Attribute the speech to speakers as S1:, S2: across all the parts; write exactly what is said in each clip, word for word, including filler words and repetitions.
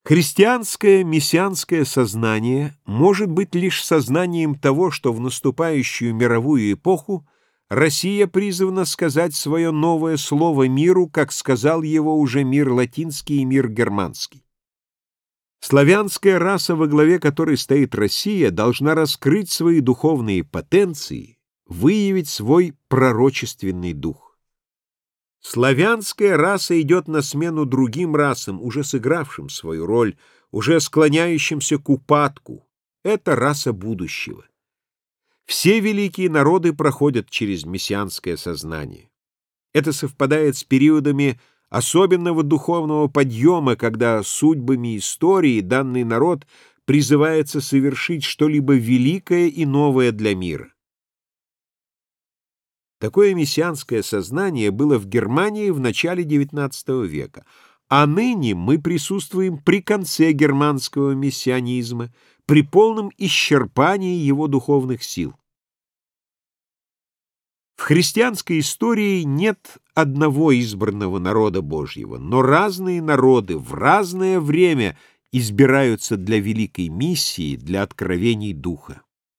S1: Христианское мессианское сознание может быть лишь сознанием того, что в наступающую мировую эпоху Россия призвана сказать свое новое слово миру, как сказал его уже мир латинский и мир германский. Славянская раса, во главе которой стоит Россия, должна раскрыть свои духовные потенции, выявить свой пророчественный дух. Славянская раса идет на смену другим расам, уже сыгравшим свою роль, уже склоняющимся к упадку. Это раса будущего. Все великие народы проходят через мессианское сознание. Это совпадает с периодами особенного духовного подъема, когда судьбами истории данный народ призывается совершить что-либо великое и новое для мира. Такое мессианское сознание было в Германии в начале девятнадцатого века, а ныне мы присутствуем при конце германского мессианизма, при полном исчерпании его духовных сил. В христианской истории нет одного избранного народа Божьего, но разные народы в разное время избираются для великой миссии, для откровений Духа.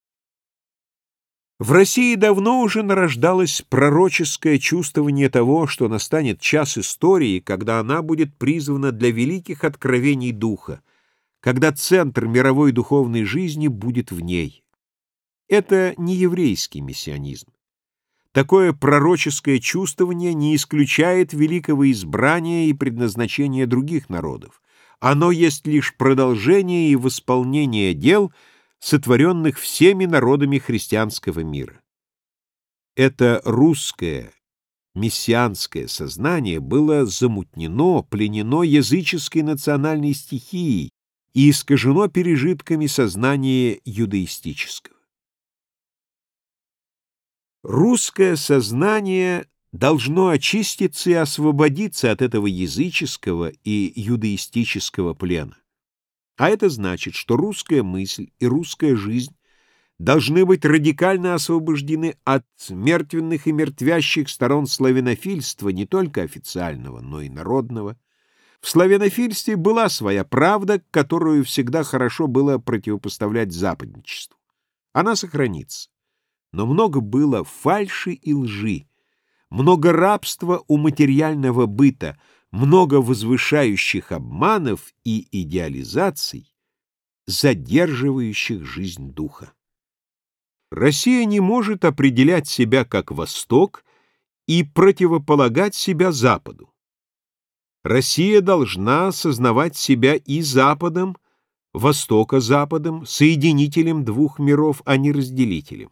S1: В России давно уже нарождалось пророческое чувствование того, что настанет час истории, когда она будет призвана для великих откровений Духа, когда центр мировой духовной жизни будет в ней. Это не еврейский мессианизм. Такое пророческое чувствование не исключает великого избрания и предназначения других народов. Оно есть лишь продолжение и восполнение дел, сотворенных всеми народами христианского мира. Это русское мессианское сознание было замутнено, пленено языческой национальной стихией и искажено пережитками сознания юдаистического. Русское сознание должно очиститься и освободиться от этого языческого и юдаистического плена. А это значит, что русская мысль и русская жизнь должны быть радикально освобождены от мертвенных и мертвящих сторон славянофильства, не только официального, но и народного. В славянофильстве была своя правда, которую всегда хорошо было противопоставлять западничеству. Она сохранится. Но много было фальши и лжи, много рабства у материального быта, много возвышающих обманов и идеализаций, задерживающих жизнь духа. Россия не может определять себя как Восток и противополагать себя Западу. Россия должна осознавать себя и Западом, Востока Западом, соединителем двух миров, а не разделителем.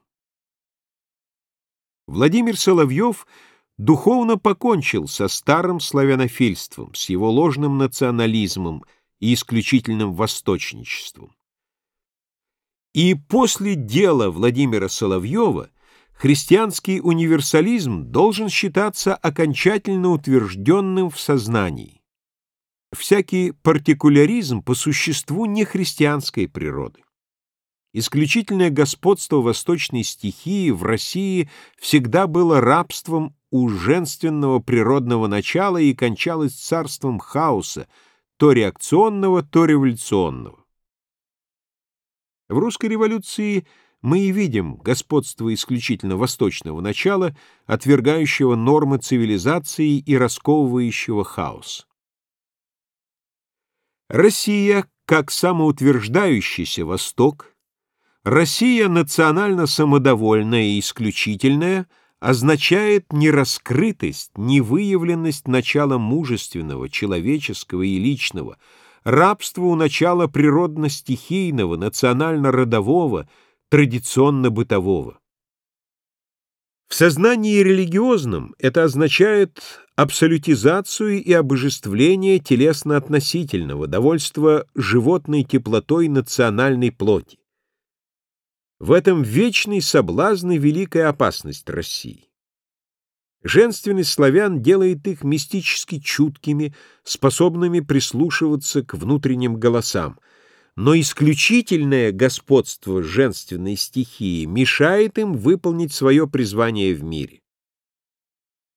S1: Владимир Соловьев духовно покончил со старым славянофильством, с его ложным национализмом и исключительным восточничеством. И после дела Владимира Соловьева христианский универсализм должен считаться окончательно утвержденным в сознании. Всякий партикуляризм по существу не христианской природы. Исключительное господство восточной стихии в России всегда было рабством у женственного природного начала и кончалось царством хаоса, то реакционного, то революционного. В русской революции мы и видим господство исключительно восточного начала, отвергающего нормы цивилизации и расковывающего хаос. Россия, как самоутверждающийся Восток, Россия национально самодовольная и исключительная означает нераскрытость, невыявленность начала мужественного, человеческого и личного, рабство у начала природно-стихийного, национально-родового, традиционно-бытового. В сознании религиозном это означает абсолютизацию и обожествление телесно-относительного, довольство животной теплотой национальной плоти. В этом вечный соблазн и великая опасность России. Женственность славян делает их мистически чуткими, способными прислушиваться к внутренним голосам, но исключительное господство женственной стихии мешает им выполнить свое призвание в мире.